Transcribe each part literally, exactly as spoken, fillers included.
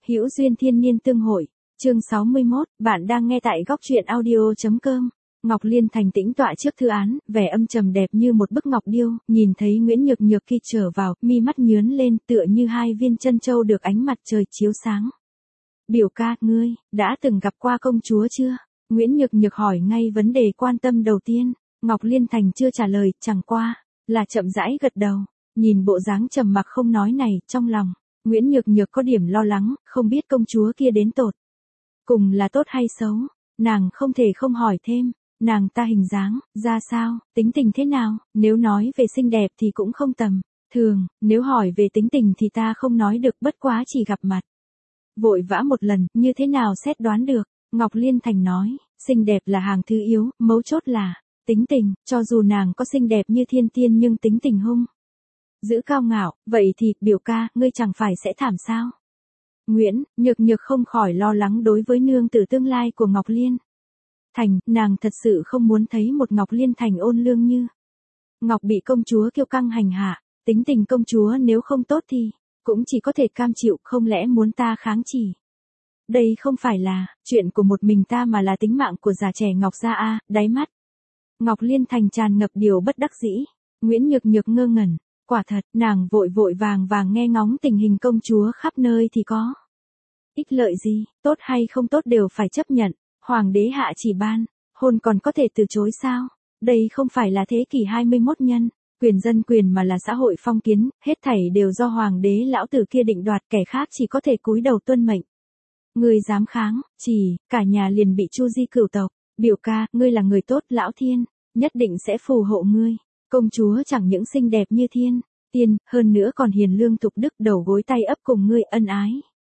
Hữu duyên thiên niên tương hội, chương sáu mươi mốt, bạn đang nghe tại góc truyện audio.com. Ngọc Liên Thành tĩnh tọa trước thư án, vẻ âm trầm đẹp như một bức ngọc điêu, nhìn thấy Nguyễn Nhược Nhược khi trở vào, mi mắt nhướn lên tựa như hai viên chân châu được ánh mặt trời chiếu sáng. Biểu ca, ngươi, đã từng gặp qua công chúa chưa? Nguyễn Nhược Nhược hỏi ngay vấn đề quan tâm đầu tiên. Ngọc Liên Thành chưa trả lời, chẳng qua là chậm rãi gật đầu. Nhìn bộ dáng trầm mặc không nói này, trong lòng Nguyễn Nhược Nhược có điểm lo lắng, không biết công chúa kia đến tột cùng là tốt hay xấu. Nàng không thể không hỏi thêm, nàng ta hình dáng ra sao, tính tình thế nào? Nếu nói về xinh đẹp thì cũng không tầm thường, nếu hỏi về tính tình thì ta không nói được, bất quá chỉ gặp mặt vội vã một lần, như thế nào xét đoán được. Ngọc Liên Thành nói, xinh đẹp là hàng thứ yếu, mấu chốt là tính tình. Cho dù nàng có xinh đẹp như thiên tiên nhưng tính tình hung giữ cao ngạo, vậy thì, biểu ca, ngươi chẳng phải sẽ thảm sao? Nguyễn Nhược Nhược không khỏi lo lắng đối với nương tử tương lai của Ngọc Liên Thành, nàng thật sự không muốn thấy một Ngọc Liên Thành ôn lương như Ngọc bị công chúa kiêu căng hành hạ. Tính tình công chúa nếu không tốt thì cũng chỉ có thể cam chịu, không lẽ muốn ta kháng chỉ? Đây không phải là chuyện của một mình ta mà là tính mạng của già trẻ Ngọc gia a. Đáy mắt Ngọc Liên Thành tràn ngập điều bất đắc dĩ. Nguyễn Nhược Nhược ngơ ngẩn. Quả thật, nàng vội vội vàng vàng nghe ngóng tình hình công chúa khắp nơi thì có ích lợi gì, tốt hay không tốt đều phải chấp nhận. Hoàng đế hạ chỉ ban hôn còn có thể từ chối sao? Đây không phải là thế kỷ hai mươi mốt nhân quyền dân quyền mà là xã hội phong kiến, hết thảy đều do hoàng đế lão tử kia định đoạt, kẻ khác chỉ có thể cúi đầu tuân mệnh. Ngươi dám kháng, chỉ cả nhà liền bị chu di cửu tộc. Biểu ca, ngươi là người tốt, lão thiên nhất định sẽ phù hộ ngươi. Công chúa chẳng những xinh đẹp như thiên tiên, hơn nữa còn hiền lương thục đức, đầu gối tay ấp cùng ngươi ân ái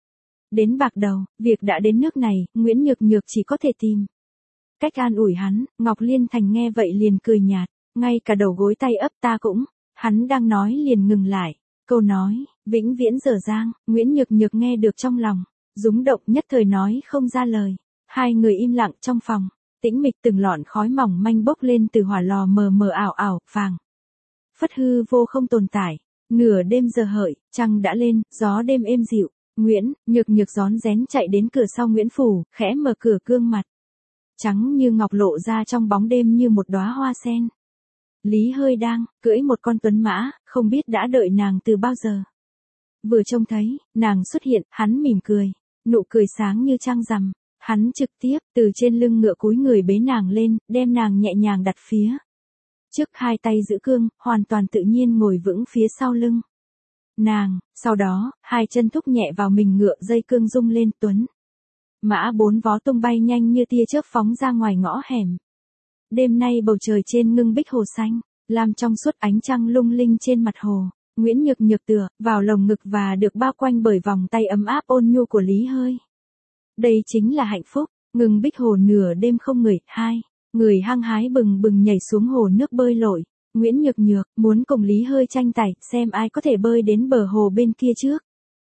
đến bạc đầu. Việc đã đến nước này, Nguyễn Nhược Nhược chỉ có thể tìm cách an ủi hắn. Ngọc Liên Thành nghe vậy liền cười nhạt, ngay cả đầu gối tay ấp ta cũng. Hắn đang nói liền ngừng lại, câu nói vĩnh viễn dở dang, Nguyễn Nhược Nhược nghe được trong lòng rúng động, nhất thời nói không ra lời. Hai người im lặng trong phòng tĩnh mịch, từng lọn khói mỏng manh bốc lên từ hỏa lò mờ mờ ảo ảo, vàng phất hư vô không tồn tại. Nửa đêm giờ hợi, trăng đã lên, gió đêm êm dịu. Nguyễn Nhược Nhược rón rén chạy đến cửa sau Nguyễn phủ, khẽ mở cửa, gương mặt trắng như ngọc lộ ra trong bóng đêm như một đóa hoa sen. Lý Hơi đang cưỡi một con tuấn mã, không biết đã đợi nàng từ bao giờ. Vừa trông thấy nàng xuất hiện, hắn mỉm cười, nụ cười sáng như trăng rằm. Hắn trực tiếp từ trên lưng ngựa cúi người bế nàng lên, đem nàng nhẹ nhàng đặt phía trước, hai tay giữ cương, hoàn toàn tự nhiên ngồi vững phía sau lưng nàng. Sau đó, hai chân thúc nhẹ vào mình ngựa, dây cương rung lên, tuấn mã bốn vó tung bay nhanh như tia chớp phóng ra ngoài ngõ hẻm. Đêm nay bầu trời trên ngưng bích hồ xanh, làm trong suốt ánh trăng lung linh trên mặt hồ. Nguyễn Nhược Nhược tựa vào lồng ngực và được bao quanh bởi vòng tay ấm áp ôn nhu của Lý Hơi. Đây chính là hạnh phúc. Ngưng bích hồ nửa đêm không người, hai người hăng hái bừng bừng nhảy xuống hồ nước bơi lội. Nguyễn Nhược Nhược muốn cùng Lý Hơi tranh tài, xem ai có thể bơi đến bờ hồ bên kia trước.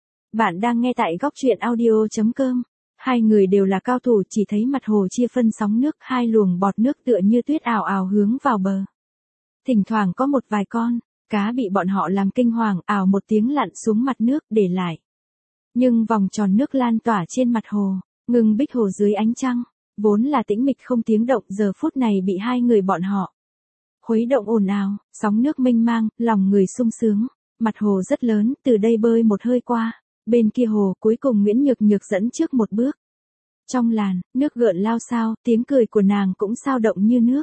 Bạn đang nghe tại góc truyện audio.com. Hai người đều là cao thủ, chỉ thấy mặt hồ chia phân sóng nước, hai luồng bọt nước tựa như tuyết ảo ảo hướng vào bờ. Thỉnh thoảng có một vài con cá bị bọn họ làm kinh hoàng, ảo một tiếng lặn xuống mặt nước, để lại nhưng vòng tròn nước lan tỏa trên mặt hồ. Ngưng bích hồ dưới ánh trăng vốn là tĩnh mịch không tiếng động, giờ phút này bị hai người bọn họ khuấy động ồn ào, sóng nước mênh mang, lòng người sung sướng. Mặt hồ rất lớn, từ đây bơi một hơi qua bên kia hồ, cuối cùng Nguyễn Nhược Nhược dẫn trước một bước. Trong làn nước gợn lao xao, tiếng cười của nàng cũng sao động như nước.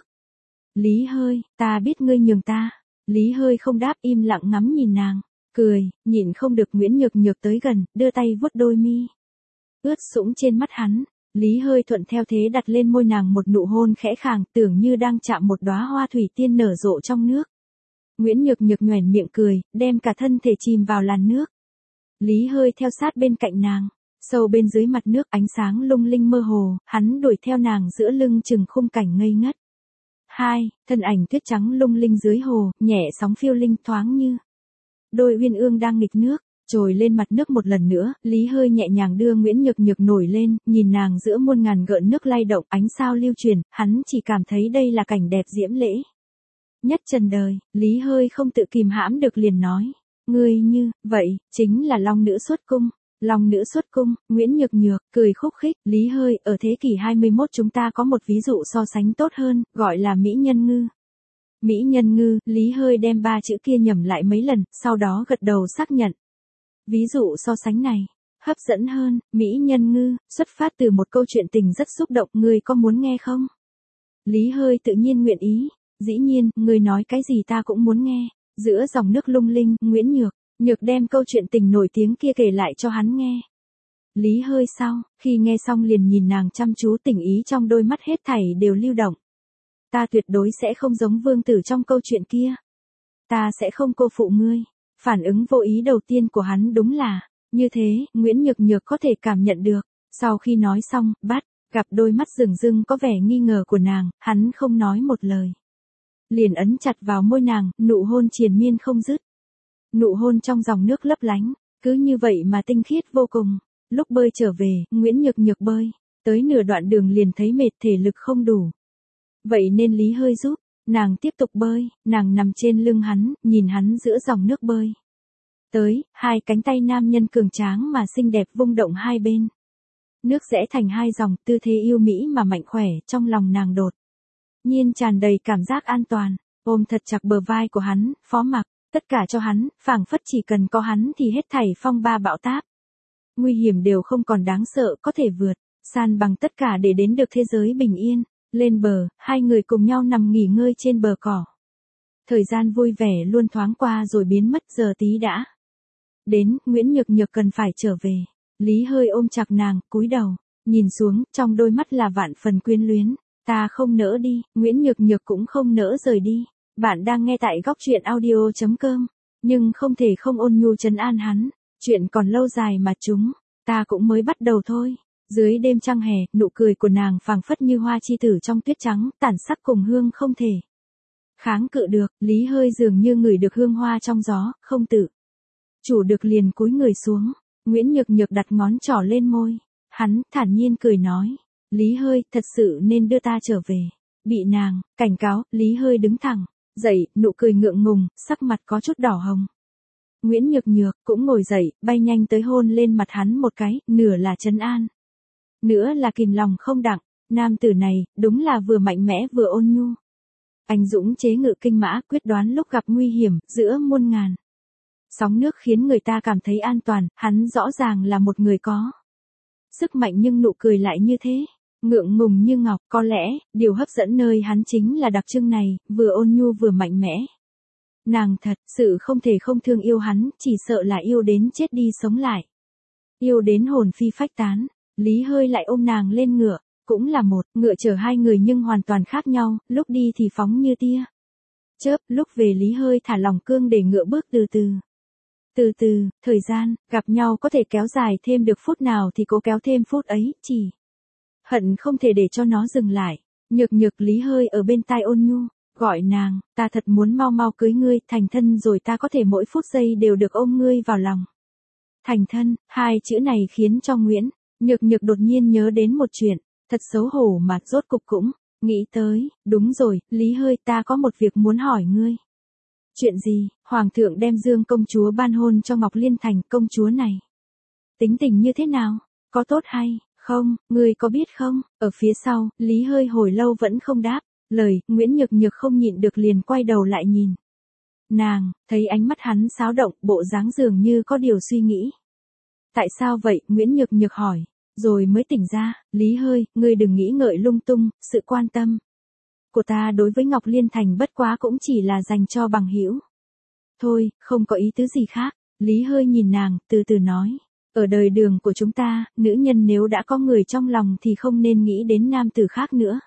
Lý Hơi, ta biết ngươi nhường ta. Lý Hơi không đáp, im lặng ngắm nhìn nàng, cười, nhịn không được. Nguyễn Nhược Nhược tới gần, đưa tay vuốt đôi mi ướt sũng trên mắt hắn. Lý Hơi thuận theo thế đặt lên môi nàng một nụ hôn khẽ khàng, tưởng như đang chạm một đóa hoa thủy tiên nở rộ trong nước. Nguyễn Nhược Nhược nhoẻn miệng cười, đem cả thân thể chìm vào làn nước. Lý Hơi theo sát bên cạnh nàng, sâu bên dưới mặt nước, ánh sáng lung linh mơ hồ, hắn đuổi theo nàng giữa lưng chừng khung cảnh ngây ngất. Hai, thân ảnh tuyết trắng lung linh dưới hồ, nhẹ sóng phiêu linh thoáng như đôi uyên ương đang nghịch nước, trồi lên mặt nước một lần nữa. Lý Hơi nhẹ nhàng đưa Nguyễn Nhược Nhược nổi lên, nhìn nàng giữa muôn ngàn gợn nước lay động, ánh sao lưu truyền, hắn chỉ cảm thấy đây là cảnh đẹp diễm lễ nhất trần đời. Lý Hơi không tự kìm hãm được liền nói, ngươi như vậy chính là long nữ xuất cung. Long nữ xuất cung, Nguyễn Nhược Nhược, cười khúc khích, Lý Hơi, ở thế kỷ hai mươi mốt chúng ta có một ví dụ so sánh tốt hơn, gọi là Mỹ Nhân Ngư. Mỹ Nhân Ngư, Lý Hơi đem ba chữ kia nhẩm lại mấy lần, sau đó gật đầu xác nhận. Ví dụ so sánh này, hấp dẫn hơn, Mỹ Nhân Ngư, xuất phát từ một câu chuyện tình rất xúc động, ngươi có muốn nghe không? Lý Hơi tự nhiên nguyện ý, dĩ nhiên, ngươi nói cái gì ta cũng muốn nghe. Giữa dòng nước lung linh, Nguyễn Nhược, Nhược đem câu chuyện tình nổi tiếng kia kể lại cho hắn nghe. Lý Hơi sau, khi nghe xong liền nhìn nàng chăm chú, tình ý trong đôi mắt hết thảy đều lưu động. Ta tuyệt đối sẽ không giống vương tử trong câu chuyện kia. Ta sẽ không cô phụ ngươi. Phản ứng vô ý đầu tiên của hắn đúng là, như thế, Nguyễn Nhược Nhược có thể cảm nhận được. Sau khi nói xong, bắt, gặp đôi mắt rừng rưng có vẻ nghi ngờ của nàng, hắn không nói một lời. Liền ấn chặt vào môi nàng, nụ hôn triền miên không dứt. Nụ hôn trong dòng nước lấp lánh, cứ như vậy mà tinh khiết vô cùng. Lúc bơi trở về, Nguyễn Nhược Nhược bơi, tới nửa đoạn đường liền thấy mệt, thể lực không đủ. Vậy nên Lý Hơi giúp, nàng tiếp tục bơi, nàng nằm trên lưng hắn, nhìn hắn giữa dòng nước bơi. Tới, hai cánh tay nam nhân cường tráng mà xinh đẹp vung động hai bên. Nước rẽ thành hai dòng, tư thế yêu mỹ mà mạnh khỏe, trong lòng nàng đột nhiên tràn đầy cảm giác an toàn, ôm thật chặt bờ vai của hắn, phó mặc, tất cả cho hắn, phảng phất chỉ cần có hắn thì hết thảy phong ba bão táp. Nguy hiểm đều không còn đáng sợ, có thể vượt, san bằng tất cả để đến được thế giới bình yên. Lên bờ, hai người cùng nhau nằm nghỉ ngơi trên bờ cỏ. Thời gian vui vẻ luôn thoáng qua rồi biến mất, giờ tí đã đến, Nguyễn Nhược Nhược cần phải trở về. Lý Hơi ôm chặt nàng, cúi đầu, nhìn xuống, trong đôi mắt là vạn phần quyến luyến. Ta không nỡ đi, Nguyễn Nhược Nhược cũng không nỡ rời đi. Bạn đang nghe tại góc truyện audio chấm com, nhưng không thể không ôn nhu trấn an hắn. Chuyện còn lâu dài mà chúng, ta cũng mới bắt đầu thôi. Dưới đêm trăng hè, nụ cười của nàng phảng phất như hoa chi tử trong tuyết trắng, tản sắc cùng hương không thể kháng cự được. Lý Hơi dường như ngửi được hương hoa trong gió, không tự chủ được liền cúi người xuống. Nguyễn Nhược Nhược đặt ngón trỏ lên môi. Hắn thản nhiên cười nói, Lý Hơi, thật sự nên đưa ta trở về. Bị nàng cảnh cáo, Lý Hơi đứng thẳng dậy, nụ cười ngượng ngùng, sắc mặt có chút đỏ hồng. Nguyễn Nhược Nhược cũng ngồi dậy, bay nhanh tới hôn lên mặt hắn một cái, nửa là trấn an, nữa là kìm lòng không đặng. Nam tử này, đúng là vừa mạnh mẽ vừa ôn nhu. Anh dũng chế ngự kinh mã, quyết đoán lúc gặp nguy hiểm, giữa muôn ngàn sóng nước khiến người ta cảm thấy an toàn. Hắn rõ ràng là một người có sức mạnh nhưng nụ cười lại như thế, ngượng ngùng như ngọc. Có lẽ, điều hấp dẫn nơi hắn chính là đặc trưng này, vừa ôn nhu vừa mạnh mẽ. Nàng thật sự không thể không thương yêu hắn, chỉ sợ là yêu đến chết đi sống lại. Yêu đến hồn phi phách tán. Lý Hơi lại ôm nàng lên ngựa, cũng là một ngựa chở hai người nhưng hoàn toàn khác nhau, lúc đi thì phóng như tia chớp, lúc về Lý Hơi thả lỏng cương để ngựa bước từ từ. Từ từ, thời gian, gặp nhau có thể kéo dài thêm được phút nào thì cố kéo thêm phút ấy, chỉ hận không thể để cho nó dừng lại. Nhược Nhược, Lý Hơi ở bên tai ôn nhu, gọi nàng, ta thật muốn mau mau cưới ngươi, thành thân rồi ta có thể mỗi phút giây đều được ôm ngươi vào lòng. Thành thân, hai chữ này khiến cho Nguyễn Nhược Nhược đột nhiên nhớ đến một chuyện, thật xấu hổ mà rốt cục cũng nghĩ tới. Đúng rồi, Lý Hơi, ta có một việc muốn hỏi ngươi. Chuyện gì? Hoàng thượng đem Dương công chúa ban hôn cho Ngọc Liên Thành, công chúa này tính tình như thế nào? Có tốt hay không? Ngươi có biết không? Ở phía sau, Lý Hơi hồi lâu vẫn không đáp lời. Nguyễn Nhược Nhược không nhịn được liền quay đầu lại nhìn nàng, thấy ánh mắt hắn xáo động, bộ dáng dường như có điều suy nghĩ. Tại sao vậy? Nguyễn Nhược Nhược hỏi, rồi mới tỉnh ra. Lý Hơi, ngươi đừng nghĩ ngợi lung tung, sự quan tâm của ta đối với Ngọc Liên Thành bất quá cũng chỉ là dành cho bằng hữu thôi, không có ý tứ gì khác. Lý Hơi nhìn nàng, từ từ nói, ở đời đường của chúng ta, nữ nhân nếu đã có người trong lòng thì không nên nghĩ đến nam tử khác nữa.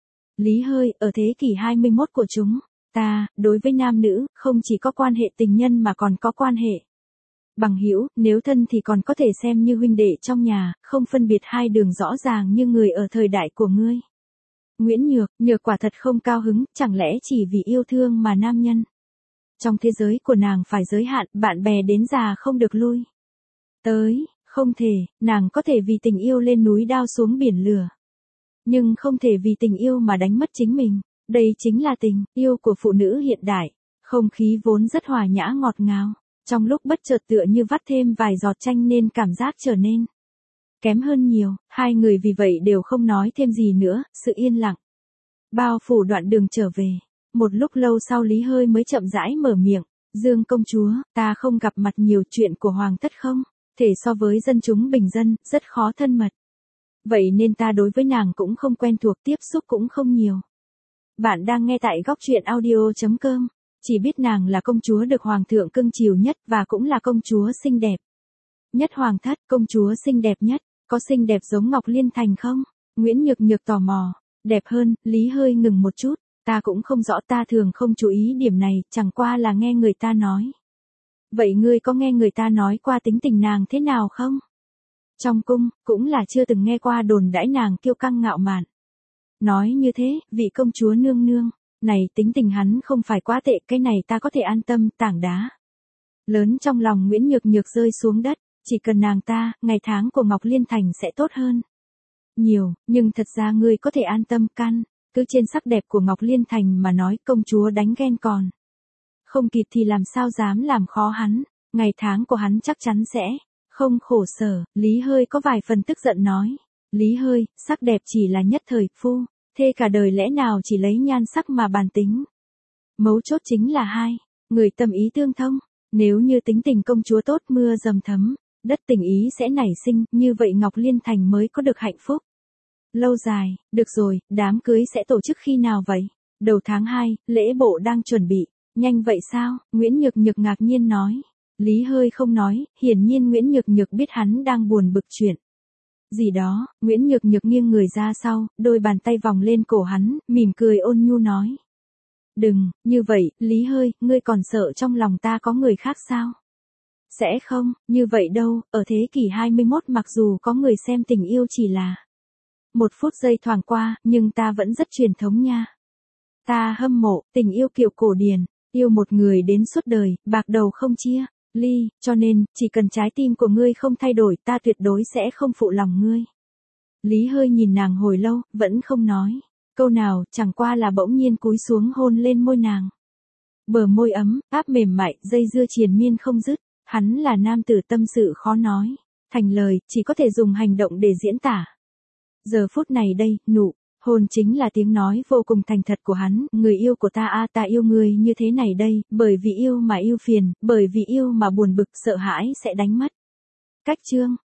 Lý Hơi, ở thế kỷ hai mươi mốt của chúng ta, đối với nam nữ, không chỉ có quan hệ tình nhân mà còn có quan hệ bằng hữu, nếu thân thì còn có thể xem như huynh đệ trong nhà, không phân biệt hai đường rõ ràng như người ở thời đại của ngươi. Nguyễn Nhược, Nhược quả thật không cao hứng, chẳng lẽ chỉ vì yêu thương mà nam nhân trong thế giới của nàng phải giới hạn, bạn bè đến già không được lui tới, không thể, nàng có thể vì tình yêu lên núi đao xuống biển lửa, nhưng không thể vì tình yêu mà đánh mất chính mình. Đây chính là tình yêu của phụ nữ hiện đại. Không khí vốn rất hòa nhã ngọt ngào, Trong lúc bất chợt tựa như vắt thêm vài giọt chanh nên cảm giác trở nên kém hơn nhiều, hai người vì vậy đều không nói thêm gì nữa, sự yên lặng bao phủ đoạn đường trở về. Một lúc lâu sau Lý Hơi mới chậm rãi mở miệng, Dương công chúa, ta không gặp mặt nhiều, chuyện của hoàng thất không thể so với dân chúng bình dân, rất khó thân mật. Vậy nên ta đối với nàng cũng không quen thuộc, tiếp xúc cũng không nhiều. Bạn đang nghe tại góc truyện audio chấm com, chỉ biết nàng là công chúa được hoàng thượng cưng chiều nhất và cũng là công chúa xinh đẹp nhất hoàng thất. Công chúa xinh đẹp nhất, có xinh đẹp giống Ngọc Liên Thành không? Nguyễn Nhược Nhược tò mò. Đẹp hơn, Lý Hơi ngừng một chút, ta cũng không rõ, ta thường không chú ý điểm này, chẳng qua là nghe người ta nói. Vậy ngươi có nghe người ta nói qua tính tình nàng thế nào không? Trong cung, cũng là chưa từng nghe qua đồn đãi nàng kiêu căng ngạo mạn. Nói như thế, vị công chúa nương nương, này tính tình hắn không phải quá tệ, cái này ta có thể an tâm. Tảng đá lớn trong lòng Nguyễn Nhược Nhược rơi xuống đất, chỉ cần nàng ta, ngày tháng của Ngọc Liên Thành sẽ tốt hơn nhiều, nhưng thật ra ngươi có thể an tâm, căn cứ trên sắc đẹp của Ngọc Liên Thành mà nói, công chúa đánh ghen còn không kịp thì làm sao dám làm khó hắn, ngày tháng của hắn chắc chắn sẽ không khổ sở. Lý Hơi có vài phần tức giận nói, Lý Hơi, sắc đẹp chỉ là nhất thời, phu thê cả đời lẽ nào chỉ lấy nhan sắc mà bàn tính. Mấu chốt chính là hai người tâm ý tương thông, nếu như tính tình công chúa tốt, mưa dầm thấm đất, tình ý sẽ nảy sinh, như vậy Ngọc Liên Thành mới có được hạnh phúc lâu dài. Được rồi, đám cưới sẽ tổ chức khi nào vậy? Đầu tháng hai, lễ bộ đang chuẩn bị. Nhanh vậy sao? Nguyễn Nhược Nhược ngạc nhiên nói. Lý Hơi không nói, hiển nhiên Nguyễn Nhược Nhược biết hắn đang buồn bực chuyện gì đó. Nguyễn Nhược Nhược nghiêng người ra sau, đôi bàn tay vòng lên cổ hắn, mỉm cười ôn nhu nói. Đừng, như vậy, Lý Hơi, ngươi còn sợ trong lòng ta có người khác sao? Sẽ không, như vậy đâu, ở thế kỷ hai mươi mốt mặc dù có người xem tình yêu chỉ là một phút giây thoảng qua, nhưng ta vẫn rất truyền thống nha. Ta hâm mộ, tình yêu kiểu cổ điển, yêu một người đến suốt đời, bạc đầu không chia ly, cho nên, chỉ cần trái tim của ngươi không thay đổi, ta tuyệt đối sẽ không phụ lòng ngươi. Lý Hơi nhìn nàng hồi lâu, vẫn không nói câu nào, chẳng qua là bỗng nhiên cúi xuống hôn lên môi nàng. Bờ môi ấm, áp mềm mại, dây dưa triền miên không dứt. Hắn là nam tử tâm sự khó nói thành lời, chỉ có thể dùng hành động để diễn tả. Giờ phút này đây, nụ hôn chính là tiếng nói vô cùng thành thật của hắn. Người yêu của ta a, ta yêu ngươi như thế này đây, bởi vì yêu mà yêu phiền, bởi vì yêu mà buồn bực, sợ hãi sẽ đánh mất cách chương.